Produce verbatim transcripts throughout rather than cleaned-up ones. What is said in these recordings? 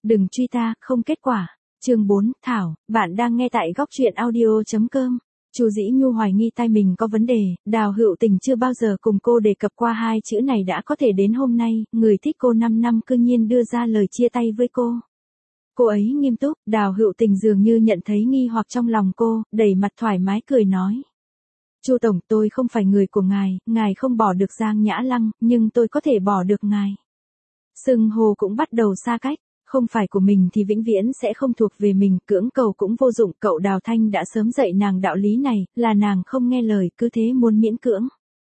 Đừng truy ta, không kết quả. Chương bốn, Thảo, bạn đang nghe tại góc truyện audio chấm com. Chu Dĩ Nhu hoài nghi tai mình có vấn đề, Đào Hữu Tình chưa bao giờ cùng cô đề cập qua hai chữ này đã có thể đến hôm nay, người thích cô năm năm cư nhiên đưa ra lời chia tay với cô. Cô ấy nghiêm túc, Đào Hữu Tình dường như nhận thấy nghi hoặc trong lòng cô, đẩy mặt thoải mái cười nói. Chu Tổng, tôi không phải người của ngài, ngài không bỏ được Giang Nhã Lăng, nhưng tôi có thể bỏ được ngài. Xưng hô cũng bắt đầu xa cách. Không phải của mình thì vĩnh viễn sẽ không thuộc về mình, cưỡng cầu cũng vô dụng, cậu Đào Thanh đã sớm dạy nàng đạo lý này, là nàng không nghe lời, cứ thế muốn miễn cưỡng.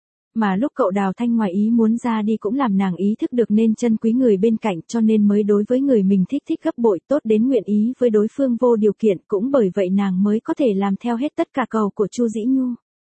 Mà lúc cậu Đào Thanh ngoài ý muốn ra đi cũng làm nàng ý thức được nên trân quý người bên cạnh, cho nên mới đối với người mình thích thích gấp bội, tốt đến nguyện ý với đối phương vô điều kiện, cũng bởi vậy nàng mới có thể làm theo hết tất cả cầu của Chu Dĩ Nhu.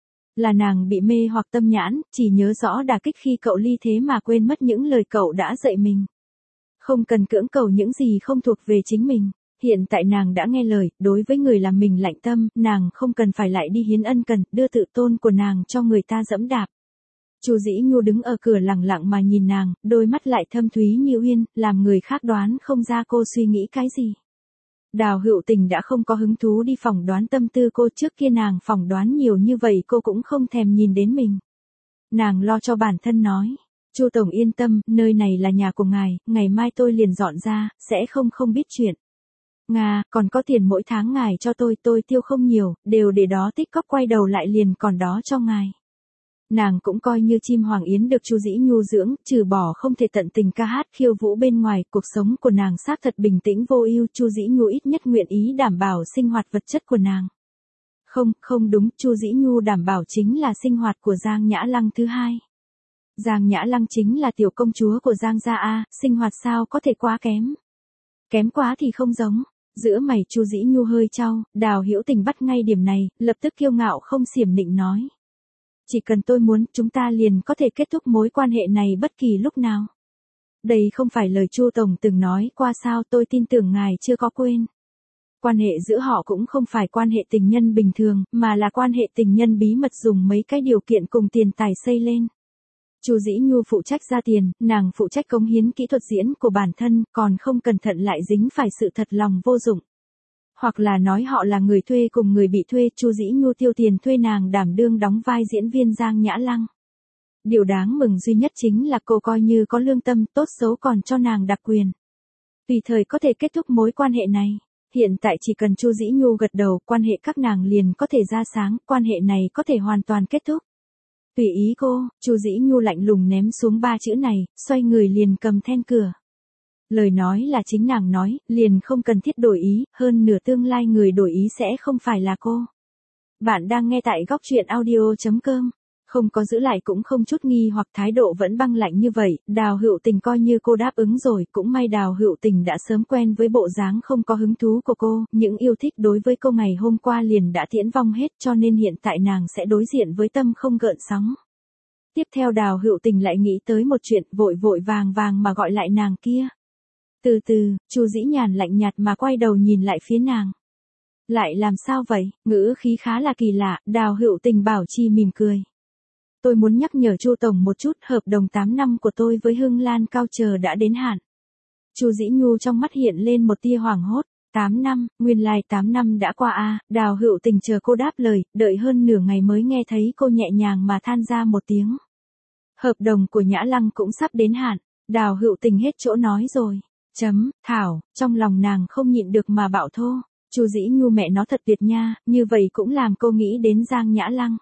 Là nàng bị mê hoặc tâm nhãn, chỉ nhớ rõ đả kích khi cậu ly thế mà quên mất những lời cậu đã dạy mình. Không cần cưỡng cầu những gì không thuộc về chính mình. Hiện tại nàng đã nghe lời, đối với người làm mình lạnh tâm, nàng không cần phải lại đi hiến ân cần, đưa tự tôn của nàng cho người ta dẫm đạp. Chu Dĩ Nhu đứng ở cửa lặng lặng mà nhìn nàng, đôi mắt lại thâm thúy như uyên, làm người khác đoán không ra cô suy nghĩ cái gì. Đào Hữu Tình đã không có hứng thú đi phỏng đoán tâm tư cô, trước kia nàng phỏng đoán nhiều như vậy cô cũng không thèm nhìn đến mình. Nàng lo cho bản thân nói. Chu Tổng yên tâm, nơi này là nhà của ngài, ngày mai tôi liền dọn ra, sẽ không không biết chuyện. Nga, còn có tiền mỗi tháng ngài cho tôi, tôi tiêu không nhiều, đều để đó tích cóp quay đầu lại liền còn đó cho ngài. Nàng cũng coi như chim hoàng yến được Chu Dĩ Nhu dưỡng, trừ bỏ không thể tận tình ca hát khiêu vũ bên ngoài, cuộc sống của nàng xác thật bình tĩnh vô ưu, Chu Dĩ Nhu ít nhất nguyện ý đảm bảo sinh hoạt vật chất của nàng. Không, không đúng, Chu Dĩ Nhu đảm bảo chính là sinh hoạt của Giang Nhã Lăng thứ hai. Giang Nhã Lăng chính là tiểu công chúa của Giang gia a, sinh hoạt sao có thể quá kém. Kém quá thì không giống. Giữa mày Chu Dĩ Nhu hơi chau, Đào Hữu Tình bắt ngay điểm này, lập tức kiêu ngạo không xiểm nịnh nói. Chỉ cần tôi muốn, chúng ta liền có thể kết thúc mối quan hệ này bất kỳ lúc nào. Đây không phải lời Chu Tổng từng nói qua sao, tôi tin tưởng ngài chưa có quên. Quan hệ giữa họ cũng không phải quan hệ tình nhân bình thường, mà là quan hệ tình nhân bí mật dùng mấy cái điều kiện cùng tiền tài xây lên. Chu Dĩ Nhu phụ trách ra tiền, nàng phụ trách cống hiến kỹ thuật diễn của bản thân, còn không cẩn thận lại dính phải sự thật lòng vô dụng. Hoặc là nói họ là người thuê cùng người bị thuê, Chu Dĩ Nhu tiêu tiền thuê nàng đảm đương đóng vai diễn viên Giang Nhã Lăng. Điều đáng mừng duy nhất chính là cô coi như có lương tâm, tốt xấu còn cho nàng đặc quyền. Tùy thời có thể kết thúc mối quan hệ này. Hiện tại chỉ cần Chu Dĩ Nhu gật đầu, quan hệ các nàng liền có thể ra sáng, quan hệ này có thể hoàn toàn kết thúc. Tùy ý cô, Chu Dĩ Nhu lạnh lùng ném xuống ba chữ này, xoay người liền cầm then cửa. Lời nói là chính nàng nói, liền không cần thiết đổi ý, hơn nửa tương lai người đổi ý sẽ không phải là cô. Bạn đang nghe tại góc truyện audio chấm com. Không có giữ lại cũng không chút nghi hoặc thái độ vẫn băng lạnh như vậy, Đào Hữu Tình coi như cô đáp ứng rồi, cũng may Đào Hữu Tình đã sớm quen với bộ dáng không có hứng thú của cô, những yêu thích đối với cô ngày hôm qua liền đã tiễn vong hết, cho nên hiện tại nàng sẽ đối diện với tâm không gợn sóng. Tiếp theo Đào Hữu Tình lại nghĩ tới một chuyện, vội vội vàng vàng mà gọi lại nàng kia. Từ từ, Chu Dĩ Nhàn lạnh nhạt mà quay đầu nhìn lại phía nàng. Lại làm sao vậy? Ngữ khí khá là kỳ lạ, Đào Hữu Tình bảo trì mỉm cười. Tôi muốn nhắc nhở Chu Tổng một chút, hợp đồng tám năm của tôi với Hưng Lan Cao chờ đã đến hạn. Chu Dĩ Nhu trong mắt hiện lên một tia hoảng hốt. tám năm, nguyên lai tám năm đã qua a, à, Đào Hữu Tình chờ cô đáp lời, đợi hơn nửa ngày mới nghe thấy cô nhẹ nhàng mà than ra một tiếng. Hợp đồng của Nhã Lăng cũng sắp đến hạn, Đào Hữu Tình hết chỗ nói rồi. Chấm, Thảo, trong lòng nàng không nhịn được mà bạo thô. Chu Dĩ Nhu mẹ nó thật tuyệt nha, như vậy cũng làm cô nghĩ đến Giang Nhã Lăng.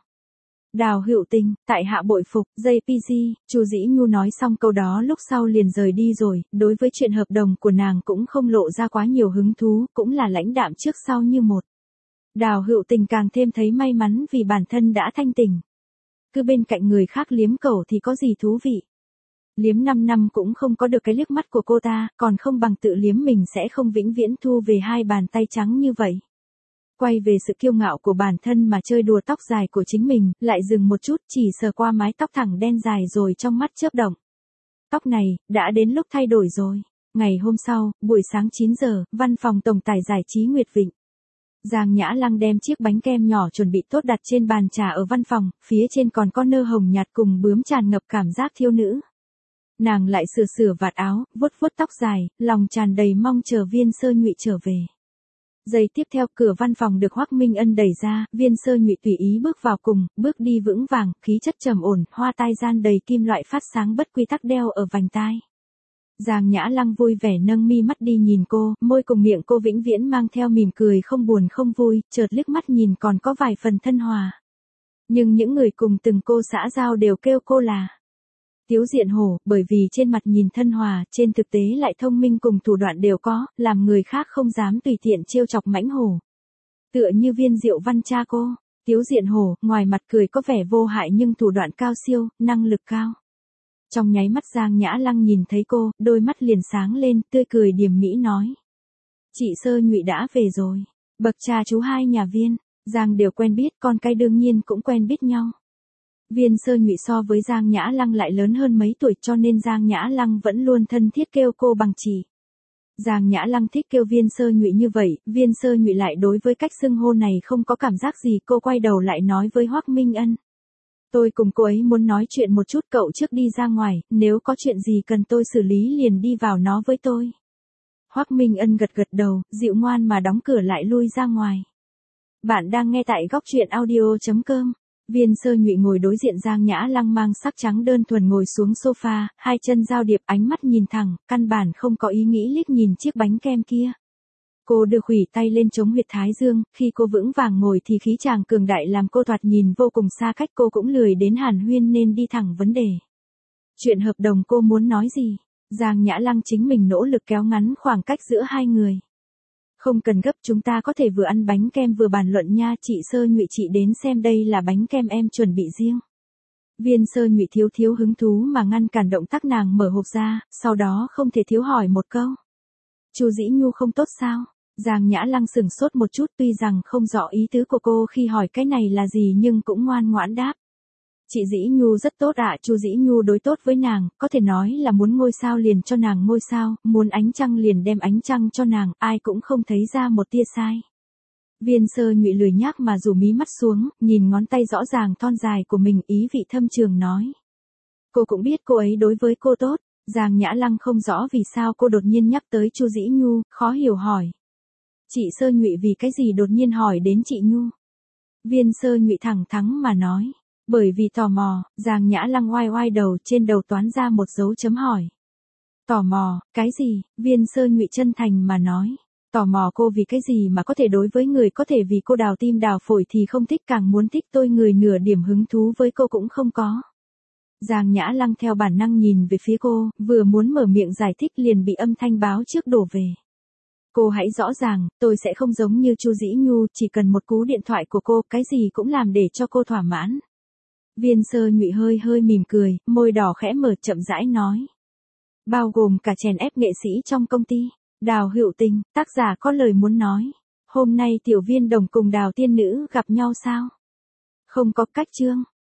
Đào Hữu Tình, tại hạ bội phục, gi pê giê, Chu Dĩ Nhu nói xong câu đó lúc sau liền rời đi rồi, đối với chuyện hợp đồng của nàng cũng không lộ ra quá nhiều hứng thú, cũng là lãnh đạm trước sau như một. Đào Hữu Tình càng thêm thấy may mắn vì bản thân đã thanh tỉnh. Cứ bên cạnh người khác liếm cẩu thì có gì thú vị. Liếm năm năm cũng không có được cái liếc mắt của cô ta, còn không bằng tự liếm mình sẽ không vĩnh viễn thu về hai bàn tay trắng như vậy. Quay về sự kiêu ngạo của bản thân mà chơi đùa tóc dài của chính mình, lại dừng một chút chỉ sờ qua mái tóc thẳng đen dài rồi trong mắt chớp động. Tóc này, đã đến lúc thay đổi rồi. Ngày hôm sau, buổi sáng chín giờ, văn phòng tổng tài giải trí Nguyệt Vịnh. Giang Nhã Lăng đem chiếc bánh kem nhỏ chuẩn bị tốt đặt trên bàn trà ở văn phòng, phía trên còn có nơ hồng nhạt cùng bướm tràn ngập cảm giác thiếu nữ. Nàng lại sửa sửa vạt áo, vuốt vuốt tóc dài, lòng tràn đầy mong chờ Viên Sơ Nhụy trở về. Giây tiếp theo, cửa văn phòng được Hoắc Minh Ân đẩy ra, Viên Sơ Nhụy tùy ý bước vào cùng, bước đi vững vàng, khí chất trầm ổn, hoa tai gian đầy kim loại phát sáng bất quy tắc đeo ở vành tai. Giang Nhã Lăng vui vẻ nâng mi mắt đi nhìn cô, môi cùng miệng cô vĩnh viễn mang theo mỉm cười không buồn không vui, chợt liếc mắt nhìn còn có vài phần thân hòa. Nhưng những người cùng từng cô xã giao đều kêu cô là Tiếu Diện Hổ, bởi vì trên mặt nhìn thân hòa, trên thực tế lại thông minh cùng thủ đoạn đều có, làm người khác không dám tùy tiện trêu chọc mãnh hổ. Tựa như Viên Diệu Văn cha cô, Tiếu Diện Hổ, ngoài mặt cười có vẻ vô hại nhưng thủ đoạn cao siêu, năng lực cao. Trong nháy mắt Giang Nhã Lăng nhìn thấy cô, đôi mắt liền sáng lên, tươi cười điềm mỹ nói. Chị Sơ Nhụy đã về rồi. Bậc cha chú hai nhà Viên, Giang đều quen biết, con cái đương nhiên cũng quen biết nhau. Viên Sơ Nhụy so với Giang Nhã Lăng lại lớn hơn mấy tuổi cho nên Giang Nhã Lăng vẫn luôn thân thiết kêu cô bằng chị. Giang Nhã Lăng thích kêu Viên Sơ Nhụy như vậy, Viên Sơ Nhụy lại đối với cách xưng hô này không có cảm giác gì, cô quay đầu lại nói với Hoắc Minh Ân. Tôi cùng cô ấy muốn nói chuyện một chút, cậu trước đi ra ngoài, nếu có chuyện gì cần tôi xử lý liền đi vào nó với tôi. Hoắc Minh Ân gật gật đầu, dịu ngoan mà đóng cửa lại lui ra ngoài. Bạn đang nghe tại góc truyện audio chấm com. Viên Sơ Nhụy ngồi đối diện Giang Nhã Lăng mang sắc trắng đơn thuần ngồi xuống sofa, hai chân giao điệp, ánh mắt nhìn thẳng, căn bản không có ý nghĩ liếc nhìn chiếc bánh kem kia. Cô đưa khuỷu tay lên chống huyệt thái dương, khi cô vững vàng ngồi thì khí chàng cường đại làm cô thoạt nhìn vô cùng xa cách, cô cũng lười đến hàn huyên nên đi thẳng vấn đề. Chuyện hợp đồng cô muốn nói gì? Giang Nhã Lăng chính mình nỗ lực kéo ngắn khoảng cách giữa hai người. Không cần gấp, chúng ta có thể vừa ăn bánh kem vừa bàn luận nha, chị Sơ Nhụy, chị đến xem đây là bánh kem em chuẩn bị riêng. Viên Sơ Nhụy thiếu thiếu hứng thú mà ngăn cản động tác nàng mở hộp ra, sau đó không thể thiếu hỏi một câu. Chu Dĩ Nhu không tốt sao? Giang Nhã Lăng sửng sốt một chút, tuy rằng không rõ ý tứ của cô khi hỏi cái này là gì nhưng cũng ngoan ngoãn đáp. Chị Dĩ Nhu rất tốt ạ, à, Chu Dĩ Nhu đối tốt với nàng, có thể nói là muốn ngôi sao liền cho nàng ngôi sao, muốn ánh trăng liền đem ánh trăng cho nàng, ai cũng không thấy ra một tia sai. Viên Sơ Nhụy lười nhác mà rủ mí mắt xuống, nhìn ngón tay rõ ràng thon dài của mình, ý vị thâm trường nói. Cô cũng biết cô ấy đối với cô tốt. Giang Nhã Lăng không rõ vì sao cô đột nhiên nhắc tới Chu Dĩ Nhu, khó hiểu hỏi. Chị Sơ Nhụy vì cái gì đột nhiên hỏi đến chị Nhu? Viên Sơ Nhụy thẳng thắn mà nói. Bởi vì tò mò. Giang Nhã Lăng oai oai đầu, trên đầu toán ra một dấu chấm hỏi. Tò mò, cái gì? Viên Sơ Nhụy chân thành mà nói. Tò mò cô vì cái gì mà có thể đối với người có thể vì cô đào tim đào phổi thì không thích, càng muốn thích tôi người nửa điểm hứng thú với cô cũng không có. Giang Nhã Lăng theo bản năng nhìn về phía cô, vừa muốn mở miệng giải thích liền bị âm thanh báo trước đổ về. Cô hãy rõ ràng, tôi sẽ không giống như Chu Dĩ Nhu, chỉ cần một cú điện thoại của cô, cái gì cũng làm để cho cô thỏa mãn. Viên Sơ Nhụy hơi hơi mỉm cười, môi đỏ khẽ mở, chậm rãi nói. Bao gồm cả chèn ép nghệ sĩ trong công ty. Đào Hữu Tình, tác giả có lời muốn nói. Hôm nay Tiểu Viên Đồng cùng Đào Tiên Nữ gặp nhau sao? Không có cách chương.